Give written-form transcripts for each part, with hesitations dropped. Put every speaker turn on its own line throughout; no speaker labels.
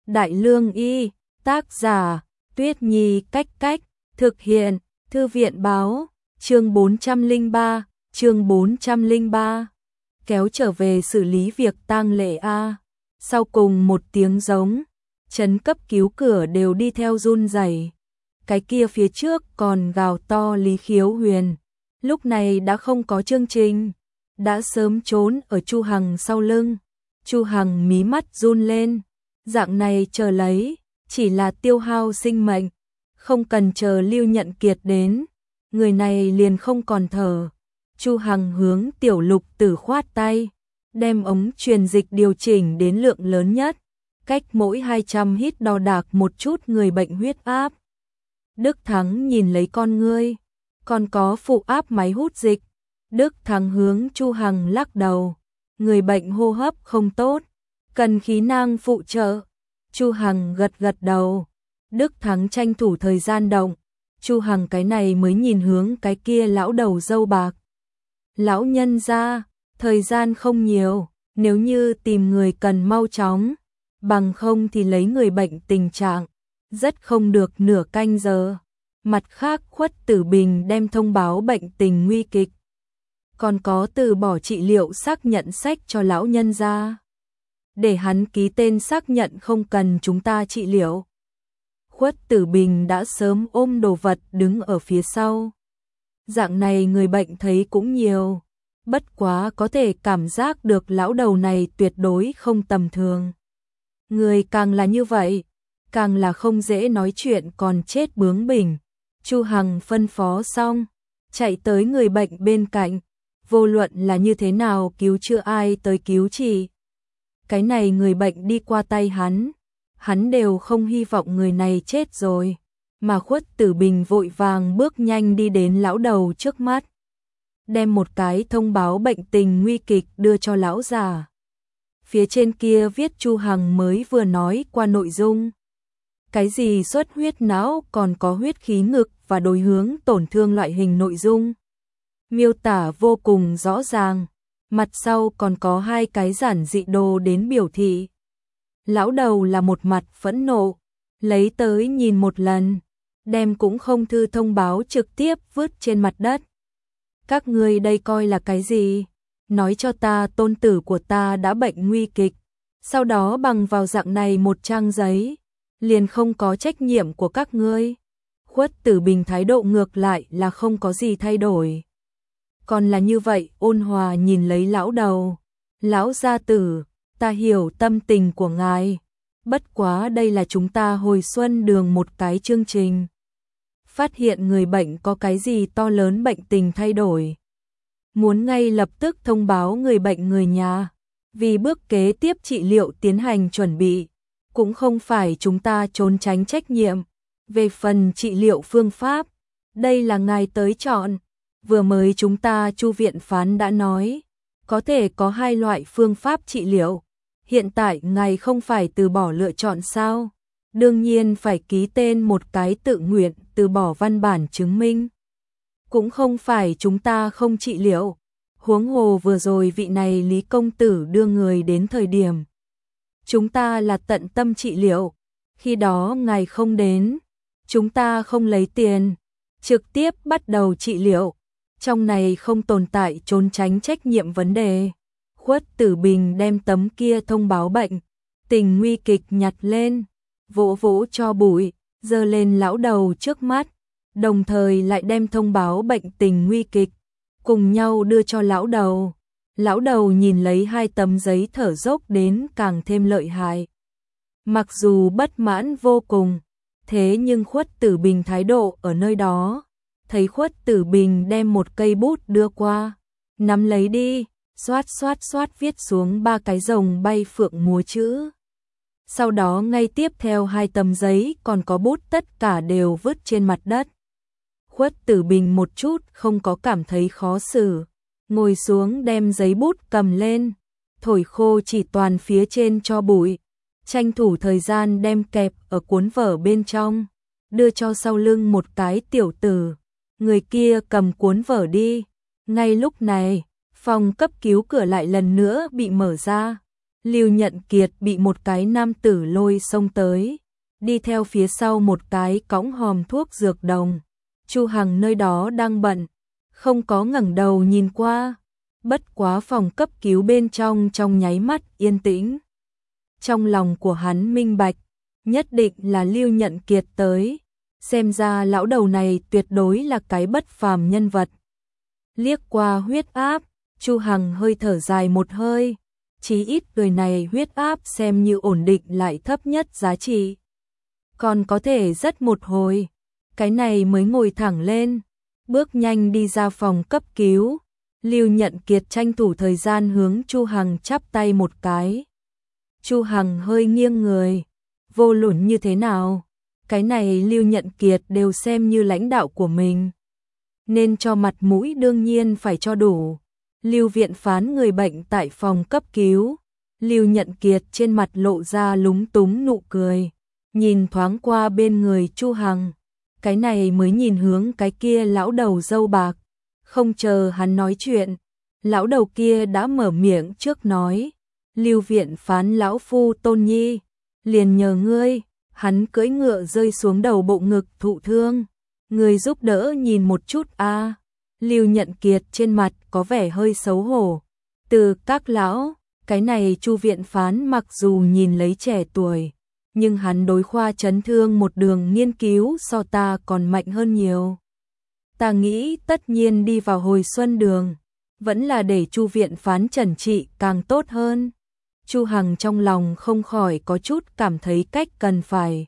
Đại Lương Y, tác giả, Tuyết Nhi Cách Cách, thực hiện, Thư viện báo, chương 403, chương 403. Kéo trở về xử lý việc tang lễ a. Sau cùng một tiếng giống, trấn cấp cứu cửa đều đi theo run rẩy. Cái kia phía trước còn gào to Lý Khiếu Huyền, lúc này đã không có chương trình, đã sớm trốn ở Chu Hằng sau lưng. Chu Hằng mí mắt run lên, dạng này chờ lấy, chỉ là tiêu hao sinh mệnh, không cần chờ Lưu Nhận Kiệt đến, người này liền không còn thở. Chu Hằng hướng Tiểu Lục Tử khoát tay, đem ống truyền dịch điều chỉnh đến lượng lớn nhất, cách mỗi 200 hít đo đạc một chút người bệnh huyết áp. Đức Thắng nhìn lấy con ngươi, còn có phụ áp máy hút dịch. Đức Thắng hướng Chu Hằng lắc đầu, người bệnh hô hấp không tốt, cần khí nang phụ trợ. Chu Hằng gật gật đầu. Đức Thắng tranh thủ thời gian động, Chu Hằng cái này mới nhìn hướng cái kia lão đầu râu bạc. Lão nhân gia, thời gian không nhiều, nếu như tìm người cần mau chóng, bằng không thì lấy người bệnh tình trạng, rất không được nửa canh giờ. Mặt khác Khuất Tử Bình đem thông báo bệnh tình nguy kịch, còn có từ bỏ trị liệu xác nhận sách cho lão nhân gia, để hắn ký tên xác nhận không cần chúng ta trị liệu. Khuất Tử Bình đã sớm ôm đồ vật đứng ở phía sau. Dạng này người bệnh thấy cũng nhiều, bất quá có thể cảm giác được lão đầu này tuyệt đối không tầm thường. Người càng là như vậy, càng là không dễ nói chuyện còn chết bướng bỉnh. Chu Hằng phân phó xong, chạy tới người bệnh bên cạnh, vô luận là như thế nào cứu chữa ai tới cứu trị. Cái này người bệnh đi qua tay hắn đều không hy vọng người này chết rồi, mà Khuất Tử Bình vội vàng bước nhanh đi đến lão đầu trước mắt, đem một cái thông báo bệnh tình nguy kịch đưa cho lão già. Phía trên kia viết Chu Hằng mới vừa nói qua nội dung. Cái gì xuất huyết não, còn có huyết khí ngực và đối hướng tổn thương loại hình nội dung. Miêu tả vô cùng rõ ràng, mặt sau còn có hai cái giản dị đồ đến biểu thị. Lão đầu là một mặt phẫn nộ, lấy tới nhìn một lần, đem cũng không thư thông báo trực tiếp vứt trên mặt đất. Các ngươi đây coi là cái gì? Nói cho ta tôn tử của ta đã bệnh nguy kịch, sau đó bằng vào dạng này một trang giấy, liền không có trách nhiệm của các ngươi. Khuất Tử Bình thái độ ngược lại là không có gì thay đổi, còn là như vậy ôn hòa nhìn lấy lão đầu. Lão gia tử, ta hiểu tâm tình của ngài, bất quá đây là chúng ta hồi xuân đường một cái chương trình. Phát hiện người bệnh có cái gì to lớn bệnh tình thay đổi, muốn ngay lập tức thông báo người bệnh người nhà, vì bước kế tiếp trị liệu tiến hành chuẩn bị, cũng không phải chúng ta trốn tránh trách nhiệm. Về phần trị liệu phương pháp, đây là ngài tới chọn. Vừa mới chúng ta Chu viện phán đã nói, có thể có hai loại phương pháp trị liệu. Hiện tại ngài không phải từ bỏ lựa chọn sao? Đương nhiên phải ký tên một cái tự nguyện từ bỏ văn bản chứng minh. Cũng không phải chúng ta không trị liệu. Huống hồ vừa rồi vị này Lý công tử đưa người đến thời điểm, chúng ta là tận tâm trị liệu. Khi đó ngài không đến, chúng ta không lấy tiền, trực tiếp bắt đầu trị liệu. Trong này không tồn tại trốn tránh trách nhiệm vấn đề. Khuất Tử Bình đem tấm kia thông báo bệnh tình nguy kịch nhặt lên, vỗ vỗ cho bụi, giơ lên lão đầu trước mắt, đồng thời lại đem thông báo bệnh tình nguy kịch cùng nhau đưa cho lão đầu. Lão đầu nhìn lấy hai tấm giấy thở dốc đến càng thêm lợi hại. Mặc dù bất mãn vô cùng, thế nhưng Khuất Tử Bình thái độ ở nơi đó. Thấy Khuất Tử Bình đem một cây bút đưa qua, nắm lấy đi, xoát xoát xoát viết xuống ba cái rồng bay phượng múa chữ. Sau đó ngay tiếp theo hai tấm giấy còn có bút tất cả đều vứt trên mặt đất. Khuất Tử Bình một chút không có cảm thấy khó xử, ngồi xuống đem giấy bút cầm lên, thổi khô chỉ toàn phía trên cho bụi, tranh thủ thời gian đem kẹp ở cuốn vở bên trong, đưa cho sau lưng một cái tiểu tử. Người kia cầm cuốn vở đi. Ngay lúc này, phòng cấp cứu cửa lại lần nữa bị mở ra. Lưu Nhận Kiệt bị một cái nam tử lôi xông tới, đi theo phía sau một cái cõng hòm thuốc dược đồng. Chu Hằng nơi đó đang bận, không có ngẩng đầu nhìn qua. Bất quá phòng cấp cứu bên trong nháy mắt yên tĩnh. Trong lòng của hắn minh bạch, nhất định là Lưu Nhận Kiệt tới. Xem ra lão đầu này tuyệt đối là cái bất phàm nhân vật. Liếc qua huyết áp, Chu Hằng hơi thở dài một hơi. Chí ít người này huyết áp xem như ổn định lại thấp nhất giá trị. Còn có thể rất một hồi, cái này mới ngồi thẳng lên, bước nhanh đi ra phòng cấp cứu. Lưu Nhận Kiệt tranh thủ thời gian hướng Chu Hằng chắp tay một cái. Chu Hằng hơi nghiêng người, vô luận như thế nào, cái này Lưu Nhận Kiệt đều xem như lãnh đạo của mình, nên cho mặt mũi đương nhiên phải cho đủ. Lưu viện phán người bệnh tại phòng cấp cứu, Lưu Nhận Kiệt trên mặt lộ ra lúng túng nụ cười, nhìn thoáng qua bên người Chu Hằng, cái này mới nhìn hướng cái kia lão đầu râu bạc. Không chờ hắn nói chuyện, lão đầu kia đã mở miệng trước nói, Lưu viện phán lão phu Tôn Nhi, liền nhờ ngươi. Hắn cưỡi ngựa rơi xuống đầu bộ ngực thụ thương, người giúp đỡ nhìn một chút a. Lưu Nhận Kiệt trên mặt có vẻ hơi xấu hổ. Từ các lão, cái này Chu viện phán mặc dù nhìn lấy trẻ tuổi, nhưng hắn đối khoa chấn thương một đường nghiên cứu so ta còn mạnh hơn nhiều. Ta nghĩ tất nhiên đi vào hồi xuân đường, vẫn là để Chu viện phán chẩn trị càng tốt hơn. Chu Hằng trong lòng không khỏi có chút cảm thấy cách cần phải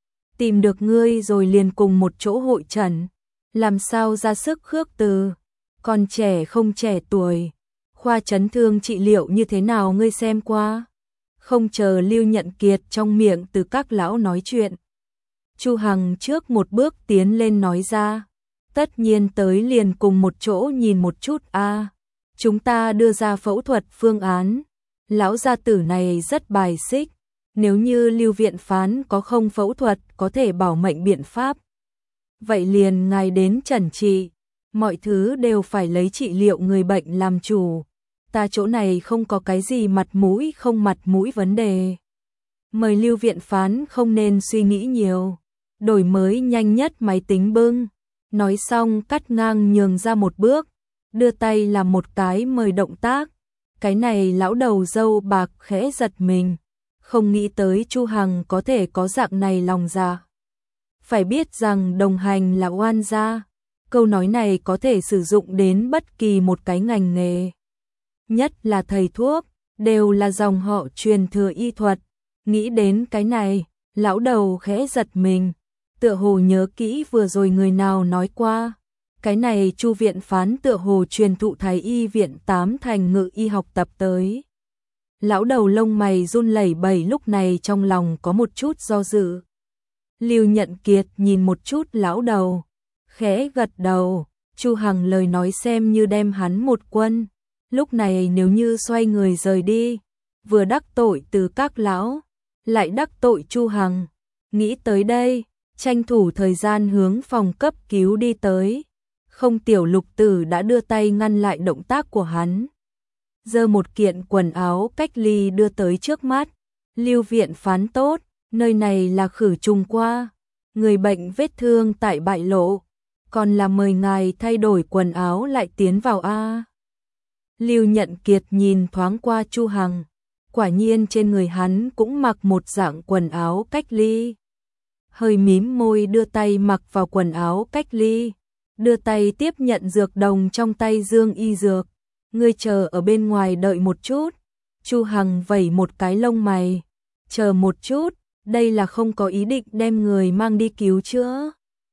tìm được ngươi rồi liền cùng một chỗ hội trần, làm sao ra sức khước từ, còn trẻ không trẻ tuổi, khoa chấn thương trị liệu như thế nào ngươi xem qua. Không chờ Lưu Nhận Kiệt trong miệng từ các lão nói chuyện, Chu Hằng trước một bước tiến lên nói ra, tất nhiên tới liền cùng một chỗ nhìn một chút a. Chúng ta đưa ra phẫu thuật phương án. Lão gia tử này rất bài xích, nếu như Lưu viện phán có không phẫu thuật có thể bảo mệnh biện pháp, vậy liền ngài đến chẩn trị, mọi thứ đều phải lấy trị liệu người bệnh làm chủ. Ta chỗ này không có cái gì mặt mũi không mặt mũi vấn đề. Mời Lưu viện phán không nên suy nghĩ nhiều, đổi mới nhanh nhất máy tính bưng. Nói xong cắt ngang nhường ra một bước, đưa tay làm một cái mời động tác. Cái này lão đầu râu bạc khẽ giật mình, không nghĩ tới Chu Hằng có thể có dạng này lòng dạ. Phải biết rằng đồng hành là oan gia, câu nói này có thể sử dụng đến bất kỳ một cái ngành nghề. Nhất là thầy thuốc, đều là dòng họ truyền thừa y thuật. Nghĩ đến cái này, lão đầu khẽ giật mình, tựa hồ nhớ kỹ vừa rồi người nào nói qua. Cái này Chu viện phán tựa hồ truyền thụ Thái y viện 8 thành ngự y học tập tới. Lão đầu lông mày run lẩy bẩy lúc này trong lòng có một chút do dự. Lưu Nhận Kiệt nhìn một chút lão đầu, khẽ gật đầu, Chu Hằng lời nói xem như đem hắn một quân. Lúc này nếu như xoay người rời đi, vừa đắc tội từ các lão, lại đắc tội Chu Hằng. Nghĩ tới đây, tranh thủ thời gian hướng phòng cấp cứu đi tới. Không Tiểu Lục Tử đã đưa tay ngăn lại động tác của hắn. Giơ một kiện quần áo cách ly đưa tới trước mắt. Lưu viện phán tốt, nơi này là khử trùng qua. Người bệnh vết thương tại bại lộ, còn là mời ngài thay đổi quần áo lại tiến vào a. Lưu Nhận Kiệt nhìn thoáng qua Chu Hằng, quả nhiên trên người hắn cũng mặc một dạng quần áo cách ly. Hơi mím môi đưa tay mặc vào quần áo cách ly, đưa tay tiếp nhận dược đồng trong tay Dương Y Dược. Ngươi chờ ở bên ngoài đợi một chút. Chu Hằng vẩy một cái lông mày, chờ một chút, đây là không có ý định đem người mang đi cứu chữa.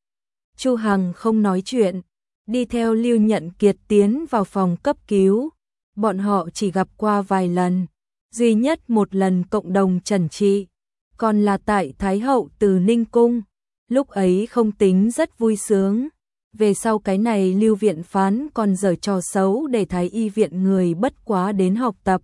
Chu Hằng không nói chuyện, đi theo Lưu Nhận Kiệt tiến vào phòng cấp cứu. Bọn họ chỉ gặp qua vài lần, duy nhất một lần cộng đồng chẩn trị, còn là tại Thái Hậu Từ Ninh Cung. Lúc ấy không tính rất vui sướng. Về sau cái này Lưu viện phán còn giở trò xấu để Thái y viện người bất quá đến học tập.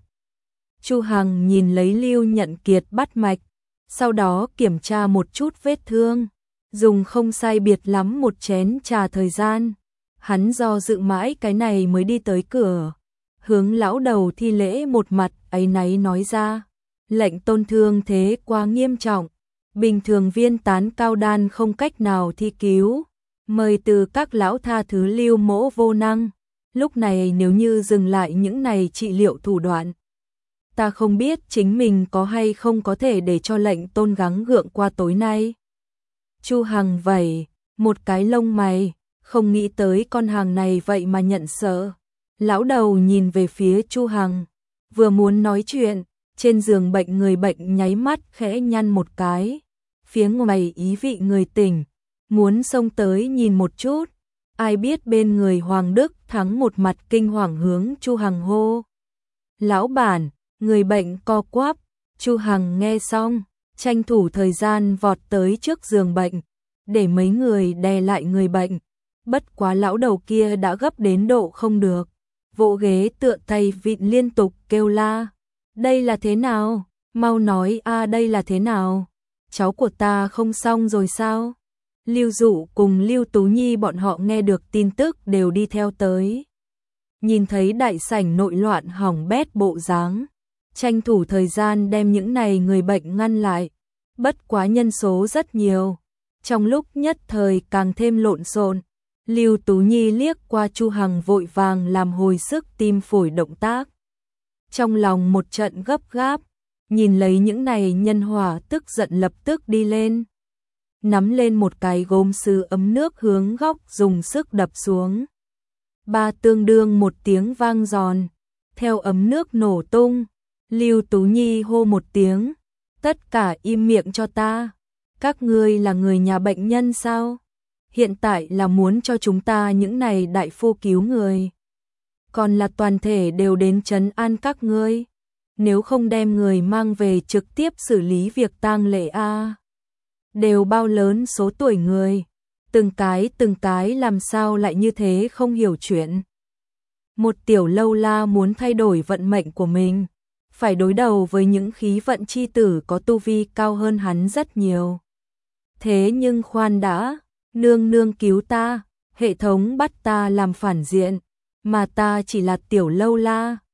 Chu Hằng nhìn lấy Lưu Nhận Kiệt bắt mạch, sau đó kiểm tra một chút vết thương, dùng không sai biệt lắm một chén trà thời gian. Hắn do dự mãi cái này mới đi tới cửa, hướng lão đầu thi lễ một mặt áy náy nói ra, Lệnh Tôn thương thế quá nghiêm trọng, bình thường viên tán cao đan không cách nào thi cứu, mời từ các lão tha thứ Lưu Mỗ vô năng. Lúc này nếu như dừng lại những này trị liệu thủ đoạn, ta không biết chính mình có hay không có thể để cho Lệnh Tôn gắng gượng qua tối nay. Chu Hằng vẩy một cái lông mày, không nghĩ tới con hàng này vậy mà nhận sợ. Lão đầu nhìn về phía Chu Hằng, vừa muốn nói chuyện, trên giường bệnh người bệnh nháy mắt khẽ nhăn một cái, phía ngoài ý vị người tỉnh, muốn xông tới nhìn một chút. Ai biết bên người Hoàng Đức Thắng một mặt kinh hoàng hướng Chu Hằng hô. Lão bản, người bệnh co quắp. Chu Hằng nghe xong, tranh thủ thời gian vọt tới trước giường bệnh, để mấy người đè lại người bệnh. Bất quá lão đầu kia đã gấp đến độ không được, vỗ ghế tựa tay vịn liên tục kêu la. Đây là thế nào? Mau nói a, đây là thế nào? Cháu của ta không xong rồi sao? Lưu Dụ cùng Lưu Tú Nhi bọn họ nghe được tin tức đều đi theo tới. Nhìn thấy đại sảnh nội loạn hỏng bét bộ dáng, tranh thủ thời gian đem những này người bệnh ngăn lại. Bất quá nhân số rất nhiều, trong lúc nhất thời càng thêm lộn xộn. Lưu Tú Nhi liếc qua Chu Hằng vội vàng làm hồi sức tim phổi động tác. Trong lòng một trận gấp gáp, nhìn lấy những này nhân hỏa tức giận lập tức đi lên. Nắm lên một cái gốm sứ ấm nước hướng góc dùng sức đập xuống. Ba tương đương một tiếng vang giòn, theo ấm nước nổ tung, Lưu Tú Nhi hô một tiếng, tất cả im miệng cho ta, các ngươi là người nhà bệnh nhân sao? Hiện tại là muốn cho chúng ta những này đại phu cứu người, còn là toàn thể đều đến trấn an các ngươi, nếu không đem người mang về trực tiếp xử lý việc tang lễ a. Đều bao lớn số tuổi người, từng cái làm sao lại như thế không hiểu chuyện. Một tiểu lâu la muốn thay đổi vận mệnh của mình, phải đối đầu với những khí vận chi tử có tu vi cao hơn hắn rất nhiều. Thế nhưng khoan đã, nương nương cứu ta, hệ thống bắt ta làm phản diện, mà ta chỉ là tiểu lâu la,